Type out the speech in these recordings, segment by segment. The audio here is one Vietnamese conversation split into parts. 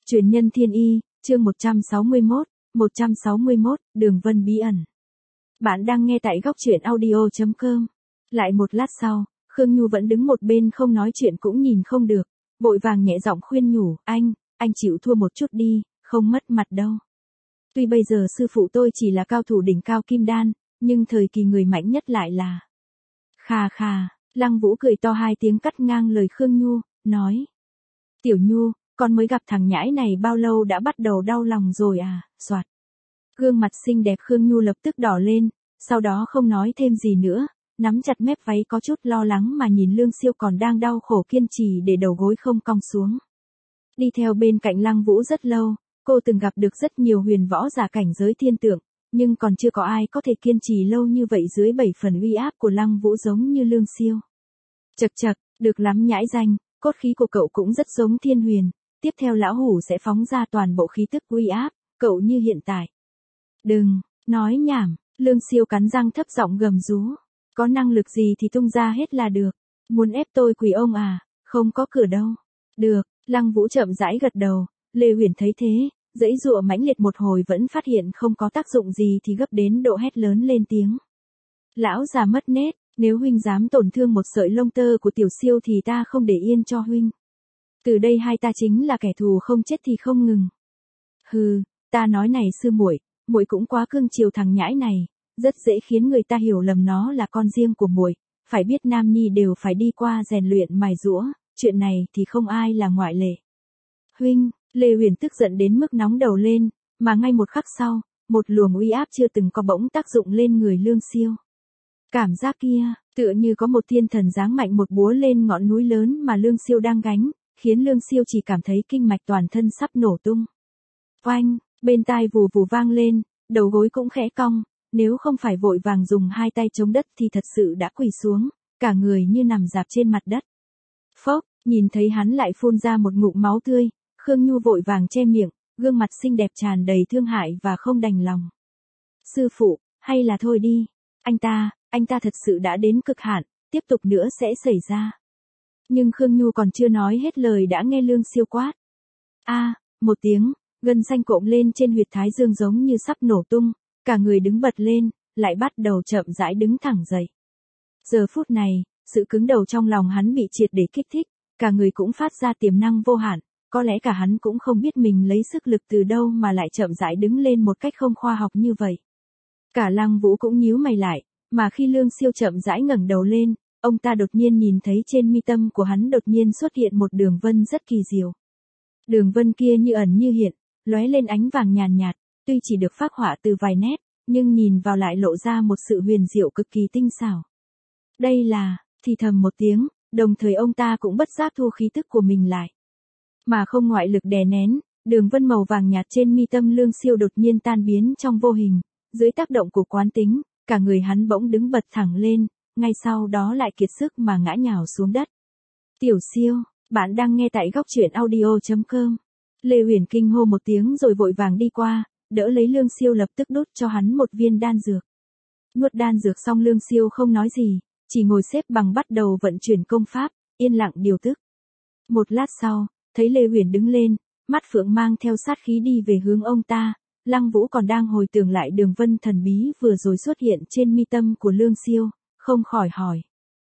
Truyền nhân thiên y, chương 161, Đường Vân bí ẩn. Bạn đang nghe tại góc truyện audio.com. Lại một lát sau, Khương Nhu vẫn đứng một bên không nói chuyện cũng nhìn không được, vội vàng nhẹ giọng khuyên nhủ, anh chịu thua một chút đi, không mất mặt đâu. Tuy bây giờ sư phụ tôi chỉ là cao thủ đỉnh cao kim đan, nhưng thời kỳ người mạnh nhất lại là... Khà khà, Lăng Vũ cười to hai tiếng cắt ngang lời Khương Nhu, nói. Tiểu Nhu, con mới gặp thằng nhãi này bao lâu đã bắt đầu đau lòng rồi à, soạt. Gương mặt xinh đẹp Khương Nhu lập tức đỏ lên, sau đó không nói thêm gì nữa, nắm chặt mép váy có chút lo lắng mà nhìn Lương Siêu còn đang đau khổ kiên trì để đầu gối không cong xuống. Đi theo bên cạnh Lăng Vũ rất lâu, cô từng gặp được rất nhiều huyền võ giả cảnh giới thiên tượng, nhưng còn chưa có ai có thể kiên trì lâu như vậy dưới 7 phần uy áp của Lăng Vũ giống như Lương Siêu. Chật chật, được lắm nhãi danh, cốt khí của cậu cũng rất giống Thiên Huyền, tiếp theo lão hủ sẽ phóng ra toàn bộ khí tức uy áp, cậu như hiện tại. Đừng, nói nhảm, Lương Siêu cắn răng thấp giọng gầm rú, có năng lực gì thì tung ra hết là được, muốn ép tôi quỳ ông à, không có cửa đâu. Được, Lăng Vũ chậm rãi gật đầu, Lê Huyền thấy thế, giãy giụa mãnh liệt một hồi vẫn phát hiện không có tác dụng gì thì gấp đến độ hét lớn lên tiếng. Lão già mất nết, nếu huynh dám tổn thương một sợi lông tơ của tiểu siêu thì ta không để yên cho huynh. Từ đây hai ta chính là kẻ thù không chết thì không ngừng. Hừ, ta nói này sư muội, muội cũng quá cưng chiều thằng nhãi này, rất dễ khiến người ta hiểu lầm nó là con riêng của muội, phải biết nam nhi đều phải đi qua rèn luyện mài giũa, chuyện này thì không ai là ngoại lệ. Huynh, Lê Huyền tức giận đến mức nóng đầu lên, mà ngay một khắc sau, một luồng uy áp chưa từng có bỗng tác dụng lên người Lương Siêu. Cảm giác kia, tựa như có một thiên thần giáng mạnh một búa lên ngọn núi lớn mà Lương Siêu đang gánh, khiến Lương Siêu chỉ cảm thấy kinh mạch toàn thân sắp nổ tung. Oanh, bên tai vù vù vang lên, đầu gối cũng khẽ cong, nếu không phải vội vàng dùng hai tay chống đất thì thật sự đã quỳ xuống, cả người như nằm rạp trên mặt đất. Phốc, nhìn thấy hắn lại phun ra một ngụm máu tươi, Khương Nhu vội vàng che miệng, gương mặt xinh đẹp tràn đầy thương hại và không đành lòng. Sư phụ, hay là thôi đi, anh ta thật sự đã đến cực hạn, tiếp tục nữa sẽ xảy ra. Nhưng Khương Nhu còn chưa nói hết lời đã nghe Lương Siêu quát. Một tiếng, gân xanh cộm lên trên huyệt thái dương giống như sắp nổ tung, cả người đứng bật lên, lại bắt đầu chậm rãi đứng thẳng dậy. Giờ phút này, sự cứng đầu trong lòng hắn bị triệt để kích thích, cả người cũng phát ra tiềm năng vô hạn, có lẽ cả hắn cũng không biết mình lấy sức lực từ đâu mà lại chậm rãi đứng lên một cách không khoa học như vậy. Cả Lăng Vũ cũng nhíu mày lại, mà khi Lương Siêu chậm rãi ngẩng đầu lên, ông ta đột nhiên nhìn thấy trên mi tâm của hắn đột nhiên xuất hiện một đường vân rất kỳ diệu. Đường vân kia như ẩn như hiện, lóe lên ánh vàng nhàn nhạt, tuy chỉ được phác họa từ vài nét, nhưng nhìn vào lại lộ ra một sự huyền diệu cực kỳ tinh xảo. Đây là, thì thầm một tiếng, đồng thời ông ta cũng bất giác thu khí tức của mình lại. Mà không ngoại lực đè nén, đường vân màu vàng nhạt trên mi tâm Lương Siêu đột nhiên tan biến trong vô hình, dưới tác động của quán tính, cả người hắn bỗng đứng bật thẳng lên, ngay sau đó lại kiệt sức mà ngã nhào xuống đất. Tiểu Siêu, bạn đang nghe tại góc truyện audio.com. Lê Huyền kinh hô một tiếng rồi vội vàng đi qua, đỡ lấy Lương Siêu lập tức đút cho hắn một viên đan dược. Nuốt đan dược xong Lương Siêu không nói gì, chỉ ngồi xếp bằng bắt đầu vận chuyển công pháp, yên lặng điều tức. Một lát sau, thấy Lê Huyền đứng lên, mắt phượng mang theo sát khí đi về hướng ông ta, Lăng Vũ còn đang hồi tưởng lại đường vân thần bí vừa rồi xuất hiện trên mi tâm của Lương Siêu, không khỏi hỏi.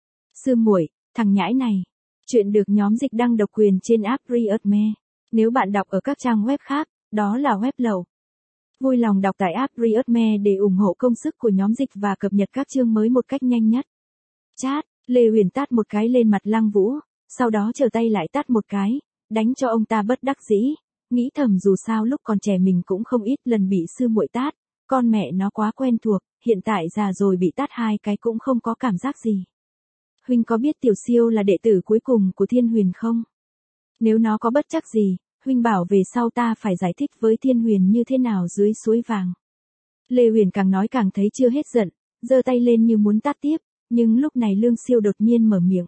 Sư muội, thằng nhãi này. Chuyện được nhóm dịch đăng độc quyền trên app Readme. Nếu bạn đọc ở các trang web khác, đó là web lậu. Vui lòng đọc tại app Readme để ủng hộ công sức của nhóm dịch và cập nhật các chương mới một cách nhanh nhất. Chát, Lê Huyền tát một cái lên mặt Lăng Vũ, sau đó trở tay lại tát một cái, đánh cho ông ta bất đắc dĩ, nghĩ thầm dù sao lúc còn trẻ mình cũng không ít lần bị sư muội tát, con mẹ nó quá quen thuộc, hiện tại già rồi bị tát hai cái cũng không có cảm giác gì. Huynh có biết Tiểu Siêu là đệ tử cuối cùng của Thiên Huyền không? Nếu nó có bất trắc gì, huynh bảo về sau ta phải giải thích với Thiên Huyền như thế nào dưới suối vàng. Lê Huyền càng nói càng thấy chưa hết giận, giơ tay lên như muốn tát tiếp, nhưng lúc này Lương Siêu đột nhiên mở miệng.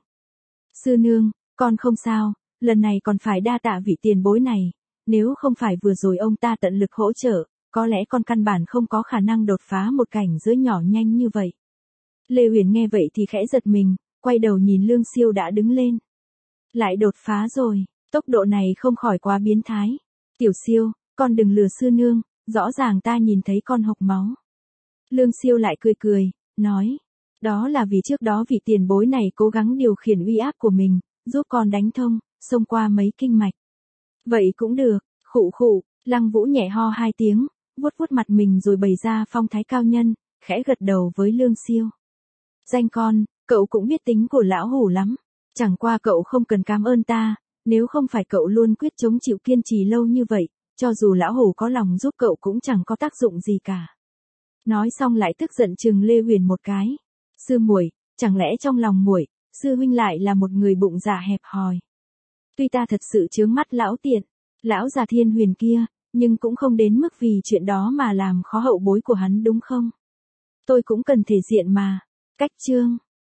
Sư nương, con không sao, lần này còn phải đa tạ vị tiền bối này, nếu không phải vừa rồi ông ta tận lực hỗ trợ, có lẽ con căn bản không có khả năng đột phá một cảnh giới nhỏ nhanh như vậy. Lê Huyền nghe vậy thì khẽ giật mình, quay đầu nhìn Lương Siêu đã đứng lên. Lại đột phá rồi, tốc độ này không khỏi quá biến thái. Tiểu Siêu, con đừng lừa sư nương, rõ ràng ta nhìn thấy con hộc máu. Lương Siêu lại cười cười, nói, đó là vì trước đó vị tiền bối này cố gắng điều khiển uy áp của mình, giúp con đánh thông, xông qua mấy kinh mạch. Vậy cũng được, khụ khụ, Lăng Vũ nhẹ ho 2 tiếng, vuốt vuốt mặt mình rồi bày ra phong thái cao nhân, khẽ gật đầu với Lương Siêu. Danh con, cậu cũng biết tính của lão hủ lắm, chẳng qua cậu không cần cảm ơn ta, nếu không phải cậu luôn quyết chống chịu kiên trì lâu như vậy, cho dù lão hủ có lòng giúp cậu cũng chẳng có tác dụng gì cả. Nói xong lại tức giận trừng Lê Huyền một cái. Sư muội, chẳng lẽ trong lòng muội, sư huynh lại là một người bụng dạ hẹp hòi. Tuy ta thật sự chướng mắt lão tiện, lão già Thiên Huyền kia, nhưng cũng không đến mức vì chuyện đó mà làm khó hậu bối của hắn đúng không? Tôi cũng cần thể diện mà. Cách chương